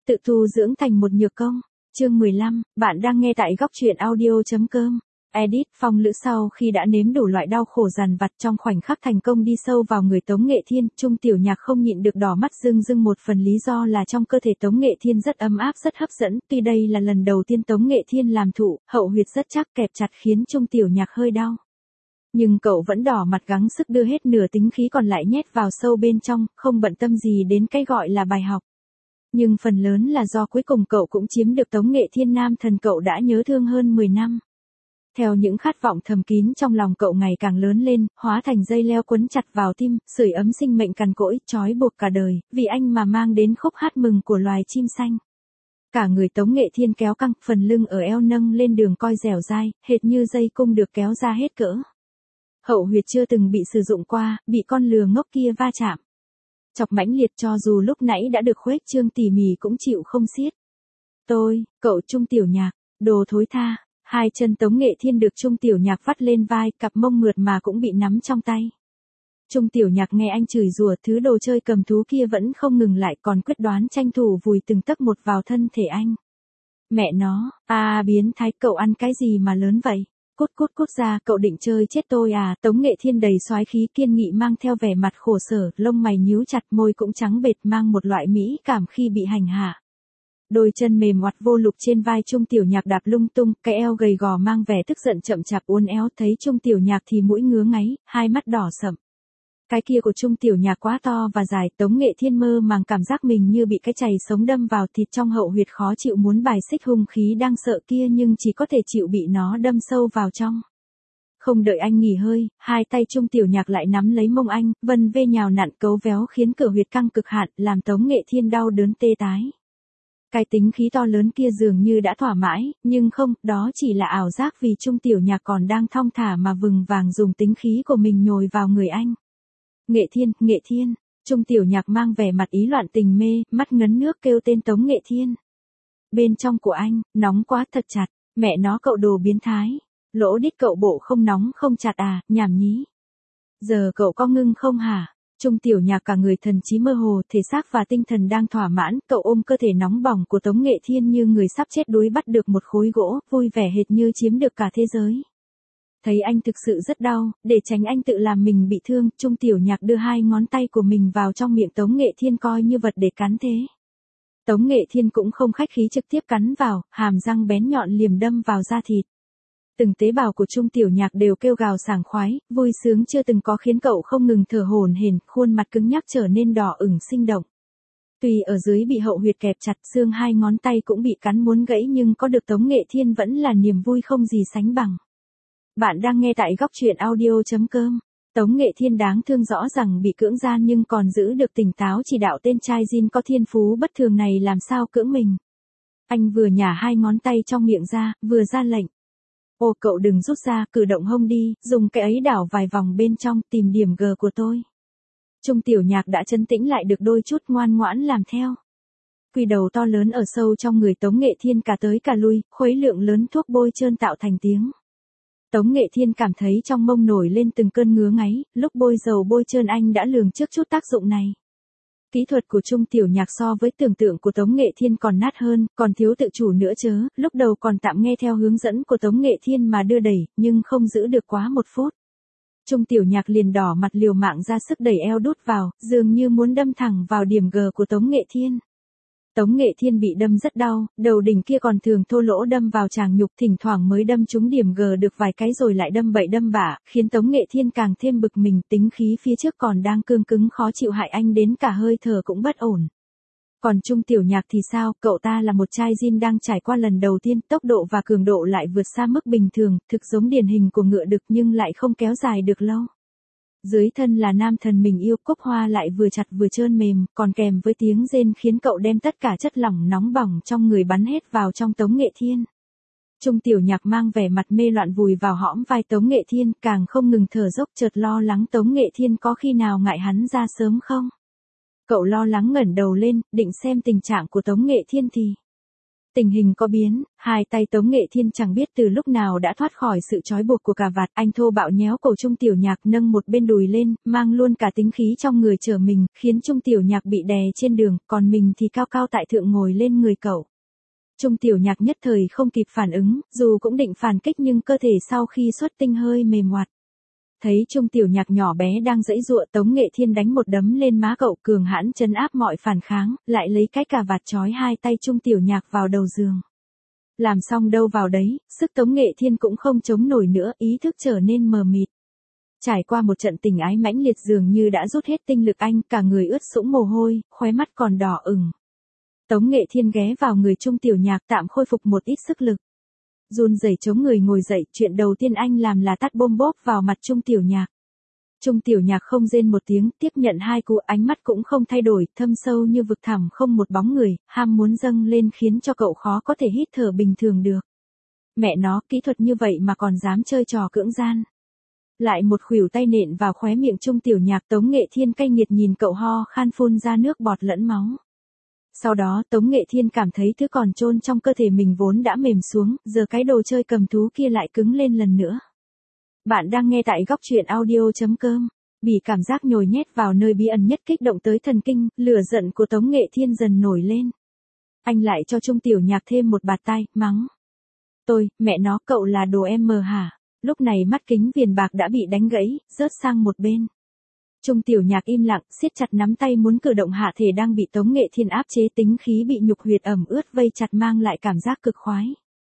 Tự tu dưỡng thành một nhược công. Chương 15, bạn đang nghe tại góc truyện audio.com. Edit. Phong Lữ sau khi đã nếm đủ loại đau khổ dằn vặt trong khoảnh khắc thành công đi sâu vào người Tống Nghệ Thiên, Trung Tiểu Nhạc không nhịn được đỏ mắt rưng rưng, một phần lý do là trong cơ thể Tống Nghệ Thiên rất ấm áp rất hấp dẫn, tuy đây là lần đầu tiên Tống Nghệ Thiên làm thụ, hậu huyệt rất chắc kẹp chặt khiến Trung Tiểu Nhạc hơi đau. Nhưng cậu vẫn đỏ mặt gắng sức đưa hết nửa tính khí còn lại nhét vào sâu bên trong, không bận tâm gì đến cái gọi là bài học. Nhưng phần lớn là do cuối cùng cậu cũng chiếm được Tống Nghệ Thiên, nam thần cậu đã nhớ thương hơn 10 năm. Theo những khát vọng thầm kín trong lòng cậu ngày càng lớn lên, hóa thành dây leo quấn chặt vào tim, sưởi ấm sinh mệnh cằn cỗi, trói buộc cả đời, vì anh mà mang đến khúc hát mừng của loài chim xanh. Cả người Tống Nghệ Thiên kéo căng, phần lưng ở eo nâng lên đường coi dẻo dai, hệt như dây cung được kéo ra hết cỡ. Hậu huyệt chưa từng bị sử dụng qua, bị con lừa ngốc kia va chạm. Chọc mãnh liệt, cho dù lúc nãy đã được khuếch trương tỉ mỉ cũng chịu không xiết. Cậu Trung Tiểu Nhạc, đồ thối tha. Hai chân Tống Nghệ Thiên được Trung Tiểu Nhạc vắt lên vai, cặp mông mượt mà cũng bị nắm trong tay. Trung Tiểu Nhạc nghe anh chửi rủa, thứ đồ chơi cầm thú kia vẫn không ngừng lại, còn quyết đoán tranh thủ vùi từng tấc một vào thân thể anh. Mẹ nó, biến thái, cậu ăn cái gì mà lớn vậy? Cút ra, cậu định chơi chết tôi à? Tống Nghệ Thiên đầy soái khí kiên nghị mang theo vẻ mặt khổ sở, lông mày nhíu chặt, môi cũng trắng bệt, mang một loại mỹ cảm khi bị hành hạ. Đôi chân mềm oặt vô lực trên vai Trung Tiểu Nhạc đạp lung tung, cái eo gầy gò mang vẻ tức giận chậm chạp uốn éo, thấy Trung Tiểu Nhạc thì mũi ngứa ngáy, hai mắt đỏ sậm. Cái kia của Trung Tiểu Nhạc quá to và dài, Tống Nghệ Thiên mơ màng cảm giác mình như bị cái chày sống đâm vào thịt, trong hậu huyệt khó chịu muốn bài xích hung khí đang sợ kia, nhưng chỉ có thể chịu bị nó đâm sâu vào trong. Không đợi anh nghỉ hơi, hai tay Trung Tiểu Nhạc lại nắm lấy mông anh, vân vê nhào nặn cấu véo khiến cửa huyệt căng cực hạn, làm Tống Nghệ Thiên đau đớn tê tái. Cái tính khí to lớn kia dường như đã thỏa mãi, nhưng không, đó chỉ là ảo giác, vì Trung Tiểu Nhạc còn đang thong thả mà vừng vàng dùng tính khí của mình nhồi vào người anh. Nghệ Thiên, Trung Tiểu Nhạc mang vẻ mặt ý loạn tình mê, mắt ngấn nước kêu tên Tống Nghệ Thiên. Bên trong của anh, nóng quá thật chặt, mẹ nó cậu đồ biến thái, lỗ đít cậu bộ không nóng không chặt à, nhảm nhí. Giờ cậu có ngưng không hả? Trung Tiểu Nhạc cả người thần trí mơ hồ, thể xác và tinh thần đang thỏa mãn, cậu ôm cơ thể nóng bỏng của Tống Nghệ Thiên như người sắp chết đuối bắt được một khối gỗ, vui vẻ hệt như chiếm được cả thế giới. Thấy anh thực sự rất đau, để tránh anh tự làm mình bị thương, Trung Tiểu Nhạc đưa hai ngón tay của mình vào trong miệng Tống Nghệ Thiên coi như vật để cắn thế. Tống Nghệ Thiên cũng không khách khí trực tiếp cắn vào, hàm răng bén nhọn liềm đâm vào da thịt. Từng tế bào của Trung Tiểu Nhạc đều kêu gào sảng khoái, vui sướng chưa từng có khiến cậu không ngừng thở hổn hển, khuôn mặt cứng nhắc trở nên đỏ ửng sinh động. Tuy ở dưới bị hậu huyệt kẹp chặt, xương hai ngón tay cũng bị cắn muốn gãy, nhưng có được Tống Nghệ Thiên vẫn là niềm vui không gì sánh bằng. Bạn đang nghe tại góc truyện audio.com. Tống Nghệ Thiên đáng thương rõ rằng bị cưỡng gian nhưng còn giữ được tỉnh táo, chỉ đạo tên trai Jin có thiên phú bất thường này làm sao cưỡng mình. Anh vừa nhả hai ngón tay trong miệng ra, vừa ra lệnh. Cậu đừng rút ra, cử động hông đi, dùng cái ấy đảo vài vòng bên trong, tìm điểm G của tôi. Trung Tiểu Nhạc đã trấn tĩnh lại được đôi chút, ngoan ngoãn làm theo. Quy đầu to lớn ở sâu trong người Tống Nghệ Thiên cả tới cả lui, khuấy lượng lớn thuốc bôi trơn tạo thành tiếng. Tống Nghệ Thiên cảm thấy trong mông nổi lên từng cơn ngứa ngáy, lúc bôi dầu bôi trơn anh đã lường trước chút tác dụng này. Kỹ thuật của Trung Tiểu Nhạc so với tưởng tượng của Tống Nghệ Thiên còn nát hơn, còn thiếu tự chủ nữa chớ, lúc đầu còn tạm nghe theo hướng dẫn của Tống Nghệ Thiên mà đưa đẩy, nhưng không giữ được quá 1 phút. Trung Tiểu Nhạc liền đỏ mặt liều mạng ra sức đẩy eo đút vào, dường như muốn đâm thẳng vào điểm G của Tống Nghệ Thiên. Tống Nghệ Thiên bị đâm rất đau, đầu đỉnh kia còn thường thô lỗ đâm vào tràng nhục, thỉnh thoảng mới đâm trúng điểm G được vài cái rồi lại đâm bậy đâm bạ, khiến Tống Nghệ Thiên càng thêm bực mình, tính khí phía trước còn đang cương cứng khó chịu hại anh đến cả hơi thở cũng bất ổn. Còn Trung Tiểu Nhạc thì sao, cậu ta là một trai Jin đang trải qua lần đầu tiên, tốc độ và cường độ lại vượt xa mức bình thường, thực giống điển hình của ngựa đực nhưng lại không kéo dài được lâu. Dưới thân là nam thần mình yêu, cúc hoa lại vừa chặt vừa trơn mềm, còn kèm với tiếng rên khiến cậu đem tất cả chất lỏng nóng bỏng trong người bắn hết vào trong Tống Nghệ Thiên. Trung Tiểu Nhạc mang vẻ mặt mê loạn vùi vào hõm vai Tống Nghệ Thiên, càng không ngừng thở dốc, chợt lo lắng Tống Nghệ Thiên có khi nào ngại hắn ra sớm không. Cậu lo lắng ngẩng đầu lên, định xem tình trạng của Tống Nghệ Thiên thì Tình hình có biến, hai tay Tống Nghệ Thiên chẳng biết từ lúc nào đã thoát khỏi sự trói buộc của cà vạt, anh thô bạo nhéo cổ Trung Tiểu Nhạc nâng một bên đùi lên, mang luôn cả tính khí trong người chở mình, khiến Trung Tiểu Nhạc bị đè trên đường, còn mình thì cao cao tại thượng ngồi lên người cậu. Trung Tiểu Nhạc nhất thời không kịp phản ứng, dù cũng định phản kích nhưng cơ thể sau khi xuất tinh hơi mềm oặt. Thấy Trung Tiểu Nhạc nhỏ bé đang giãy giụa, Tống Nghệ Thiên đánh một đấm lên má cậu, cường hãn trấn áp mọi phản kháng, lại lấy cái cà vạt trói hai tay Trung Tiểu Nhạc vào đầu giường. Làm xong đâu vào đấy, sức Tống Nghệ Thiên cũng không chống nổi nữa, ý thức trở nên mờ mịt. Trải qua một trận tình ái mãnh liệt dường như đã rút hết tinh lực anh, cả người ướt sũng mồ hôi, khóe mắt còn đỏ ửng. Tống Nghệ Thiên ghé vào người Trung Tiểu Nhạc tạm khôi phục một ít sức lực. Run rẩy chống người ngồi dậy, chuyện đầu tiên anh làm là tát bôm bốp vào mặt Trung Tiểu Nhạc. Trung Tiểu Nhạc không rên một tiếng, tiếp nhận hai cú, ánh mắt cũng không thay đổi, thâm sâu như vực thẳm không một bóng người, ham muốn dâng lên khiến cho cậu khó có thể hít thở bình thường được. Mẹ nó, kỹ thuật như vậy mà còn dám chơi trò cưỡng gian. Lại một khuỷu tay nện vào khóe miệng Trung Tiểu Nhạc, Tống Nghệ Thiên cay nghiệt nhìn cậu ho khan phun ra nước bọt lẫn máu. Sau đó Tống Nghệ Thiên cảm thấy thứ còn chôn trong cơ thể mình vốn đã mềm xuống, giờ cái đồ chơi cầm thú kia lại cứng lên lần nữa. Bạn đang nghe tại góc truyện audio.com. Bị cảm giác nhồi nhét vào nơi bí ẩn nhất kích động tới thần kinh, lửa giận của Tống Nghệ Thiên dần nổi lên. Anh lại cho Trung Tiểu Nhạc thêm một bạt tai, mắng. Mẹ nó, cậu là đồ em mờ hả? Lúc này mắt kính viền bạc đã bị đánh gãy, rớt sang một bên. Trung Tiểu Nhạc im lặng, siết chặt nắm tay muốn cử động hạ thể đang bị Tống Nghệ Thiên áp chế, tính khí bị nhục huyệt ẩm ướt vây chặt mang lại cảm giác cực khoái.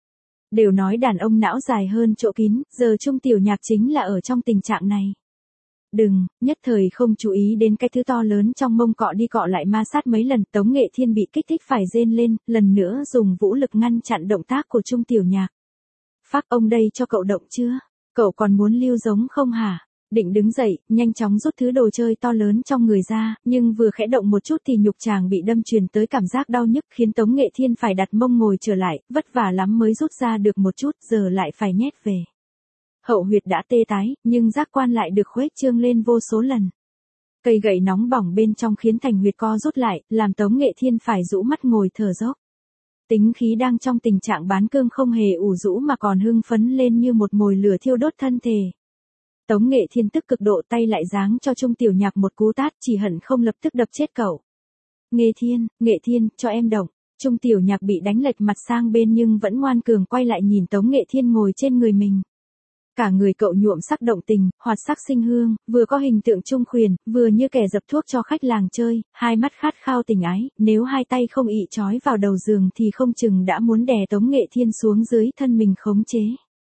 Đều nói đàn ông não dài hơn chỗ kín, giờ Trung Tiểu Nhạc chính là ở trong tình trạng này. Đừng, nhất thời không chú ý đến cái thứ to lớn trong mông cọ đi cọ lại ma sát mấy lần, Tống Nghệ Thiên bị kích thích phải rên lên, lần nữa dùng vũ lực ngăn chặn động tác của Trung Tiểu Nhạc. Phác ông đây cho cậu động chưa? Cậu còn muốn lưu giống không hả? Định đứng dậy, nhanh chóng rút thứ đồ chơi to lớn trong người ra, nhưng vừa khẽ động một chút thì nhục chàng bị đâm truyền tới cảm giác đau nhức khiến Tống Nghệ Thiên phải đặt mông ngồi trở lại, vất vả lắm mới rút ra được một chút, giờ lại phải nhét về. Hậu huyệt đã tê tái, nhưng giác quan lại được khuếch trương lên vô số lần. Cây gậy nóng bỏng bên trong khiến thành huyệt co rút lại, làm Tống Nghệ Thiên phải rũ mắt ngồi thở dốc. Tính khí đang trong tình trạng bán cơm không hề ủ rũ mà còn hưng phấn lên như một mồi lửa thiêu đốt thân thể. Tống Nghệ Thiên tức cực độ tay lại giáng cho Trung Tiểu Nhạc một cú tát, chỉ hận không lập tức đập chết cậu. Nghệ Thiên, cho em động. Trung Tiểu Nhạc bị đánh lệch mặt sang bên nhưng vẫn ngoan cường quay lại nhìn Tống Nghệ Thiên ngồi trên người mình. Cả người cậu nhuộm sắc động tình, hoạt sắc sinh hương, vừa có hình tượng trung khuyển, vừa như kẻ dập thuốc cho khách làng chơi, hai mắt khát khao tình ái, nếu hai tay không ị trói vào đầu giường thì không chừng đã muốn đè Tống Nghệ Thiên xuống dưới thân mình khống chế.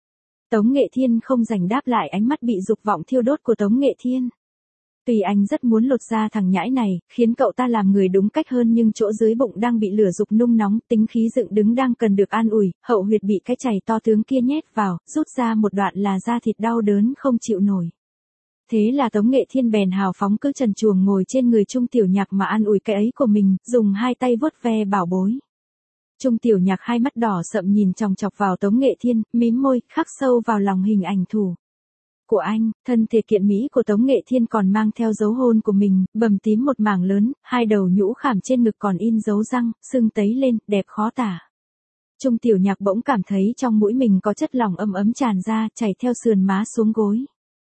Tống Nghệ Thiên không rảnh đáp lại ánh mắt bị dục vọng thiêu đốt của Tống Nghệ Thiên. Tuy anh rất muốn lột ra thằng nhãi này, khiến cậu ta làm người đúng cách hơn nhưng chỗ dưới bụng đang bị lửa dục nung nóng, tính khí dựng đứng đang cần được an ủi, hậu huyệt bị cái chày to tướng kia nhét vào, rút ra một đoạn là da thịt đau đớn không chịu nổi. Thế là Tống Nghệ Thiên bèn hào phóng cứ trần truồng ngồi trên người Trung Tiểu Nhạc mà an ủi cái ấy của mình, dùng hai tay vuốt ve bảo bối. Trung Tiểu Nhạc hai mắt đỏ sậm nhìn chòng chọc vào Tống Nghệ Thiên, mím môi, khắc sâu vào lòng hình ảnh thủ của anh, thân thể kiện mỹ của Tống Nghệ Thiên còn mang theo dấu hôn của mình, bầm tím một mảng lớn, hai đầu nhũ khảm trên ngực còn in dấu răng, sưng tấy lên, đẹp khó tả. Trung Tiểu Nhạc bỗng cảm thấy trong mũi mình có chất lỏng ấm ấm tràn ra, chảy theo sườn má xuống gối.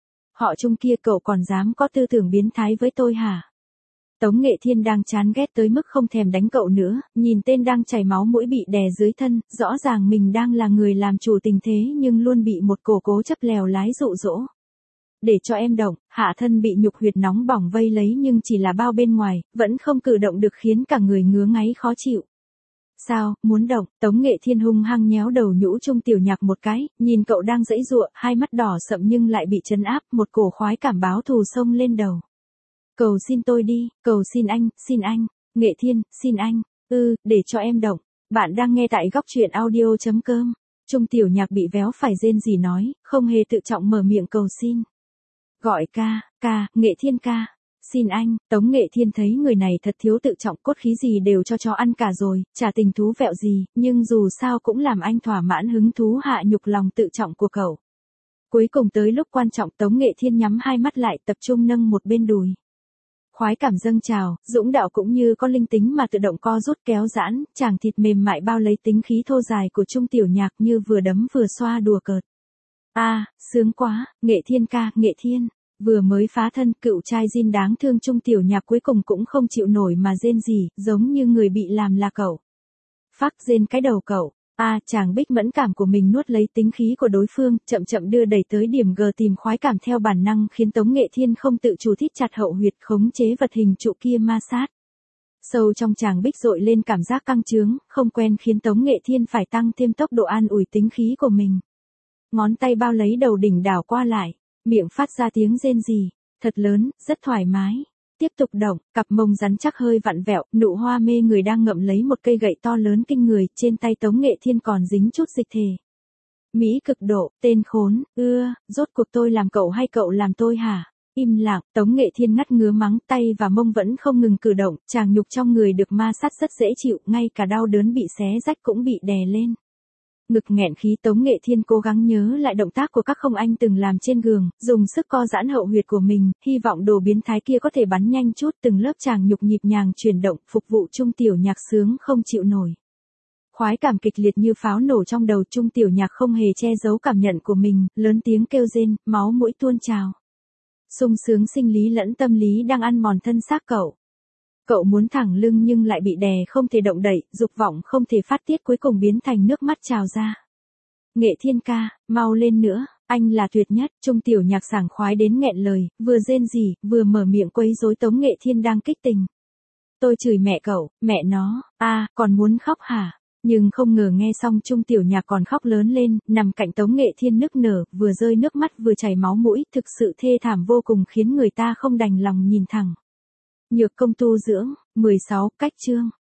Họ Trung kia, cậu còn dám có tư tưởng biến thái với tôi hả? Tống Nghệ Thiên đang chán ghét tới mức không thèm đánh cậu nữa, nhìn tên đang chảy máu mũi bị đè dưới thân, rõ ràng mình đang là người làm chủ tình thế nhưng luôn bị một cổ cố chấp lèo lái dụ dỗ. Để cho em động, hạ thân bị nhục huyệt nóng bỏng vây lấy nhưng chỉ là bao bên ngoài, vẫn không cử động được khiến cả người ngứa ngáy khó chịu. Sao, muốn động? Tống Nghệ Thiên hung hăng nhéo đầu nhũ Trung Tiểu Nhạc một cái, nhìn cậu đang giãy giụa, hai mắt đỏ sậm nhưng lại bị trấn áp, một cổ khoái cảm báo thù xông lên đầu. Cầu xin tôi đi, cầu xin anh, Nghệ Thiên, xin anh, để cho em động. Bạn đang nghe tại góc truyện audio.com. Trung Tiểu Nhạc bị véo phải rên rỉ nói, không hề tự trọng mở miệng cầu xin. Gọi ca, Nghệ Thiên ca. Xin anh, Tống Nghệ Thiên thấy người này thật thiếu tự trọng, cốt khí gì đều cho ăn cả rồi, chả tình thú vẹo gì, nhưng dù sao cũng làm anh thỏa mãn hứng thú hạ nhục lòng tự trọng của cậu. Cuối cùng tới lúc quan trọng Tống Nghệ Thiên nhắm hai mắt lại tập trung nâng một bên đùi. khoái cảm dâng trào, dũng đạo cũng như có linh tính mà tự động co rút kéo giãn, chàng thịt mềm mại bao lấy tính khí thô dài của Trung Tiểu Nhạc như vừa đấm vừa xoa đùa cợt. Sướng quá, Nghệ Thiên ca, Nghệ Thiên. Vừa mới phá thân, cựu trai Jin đáng thương Trung Tiểu Nhạc cuối cùng cũng không chịu nổi mà rên rỉ, giống như người bị làm là cậu. Phắc rên cái đầu cậu. Chàng Bích mẫn cảm của mình nuốt lấy tính khí của đối phương, chậm chậm đưa đẩy tới điểm G tìm khoái cảm theo bản năng khiến Tống Nghệ Thiên không tự chủ thít chặt hậu huyệt khống chế vật hình trụ kia ma sát. Sâu trong chàng Bích dội lên cảm giác căng trướng, không quen khiến Tống Nghệ Thiên phải tăng thêm tốc độ an ủi tính khí của mình. Ngón tay bao lấy đầu đỉnh đảo qua lại, miệng phát ra tiếng rên rỉ, thật lớn, rất thoải mái. Tiếp tục động, cặp mông rắn chắc hơi vặn vẹo, nụ hoa mê người đang ngậm lấy một cây gậy to lớn kinh người, trên tay Tống Nghệ Thiên còn dính chút dịch thể. Mỹ cực độ, tên khốn, rốt cuộc tôi làm cậu hay cậu làm tôi hả? Im lặng, Tống Nghệ Thiên ngắt ngứa mắng, tay và mông vẫn không ngừng cử động, chàng nhục trong người được ma sát rất dễ chịu, ngay cả đau đớn bị xé rách cũng bị đè lên. Ngực nghẹn khí, Tống Nghệ Thiên cố gắng nhớ lại động tác của các không anh từng làm trên giường, dùng sức co giãn hậu huyệt của mình, hy vọng đồ biến thái kia có thể bắn nhanh chút, từng lớp chàng nhục nhịp nhàng chuyển động, phục vụ Trung Tiểu Nhạc sướng không chịu nổi. Khoái cảm kịch liệt như pháo nổ trong đầu, Trung Tiểu Nhạc không hề che giấu cảm nhận của mình, lớn tiếng kêu rên, máu mũi tuôn trào. Sung sướng sinh lý lẫn tâm lý đang ăn mòn thân xác cậu. Cậu muốn thẳng lưng nhưng lại bị đè không thể động đậy, dục vọng không thể phát tiết cuối cùng biến thành nước mắt trào ra. Nghệ Thiên ca, mau lên nữa, anh là tuyệt nhất. Trung Tiểu Nhạc sảng khoái đến nghẹn lời, vừa rên rỉ, vừa mở miệng quấy rối Tống Nghệ Thiên đang kích tình. Tôi chửi mẹ cậu, mẹ nó, còn muốn khóc hả? Nhưng không ngờ nghe xong Trung Tiểu Nhạc còn khóc lớn lên, nằm cạnh Tống Nghệ Thiên nức nở, vừa rơi nước mắt vừa chảy máu mũi, thực sự thê thảm vô cùng khiến người ta không đành lòng nhìn thẳng. Nhược công tu dưỡng, 16, cách chương.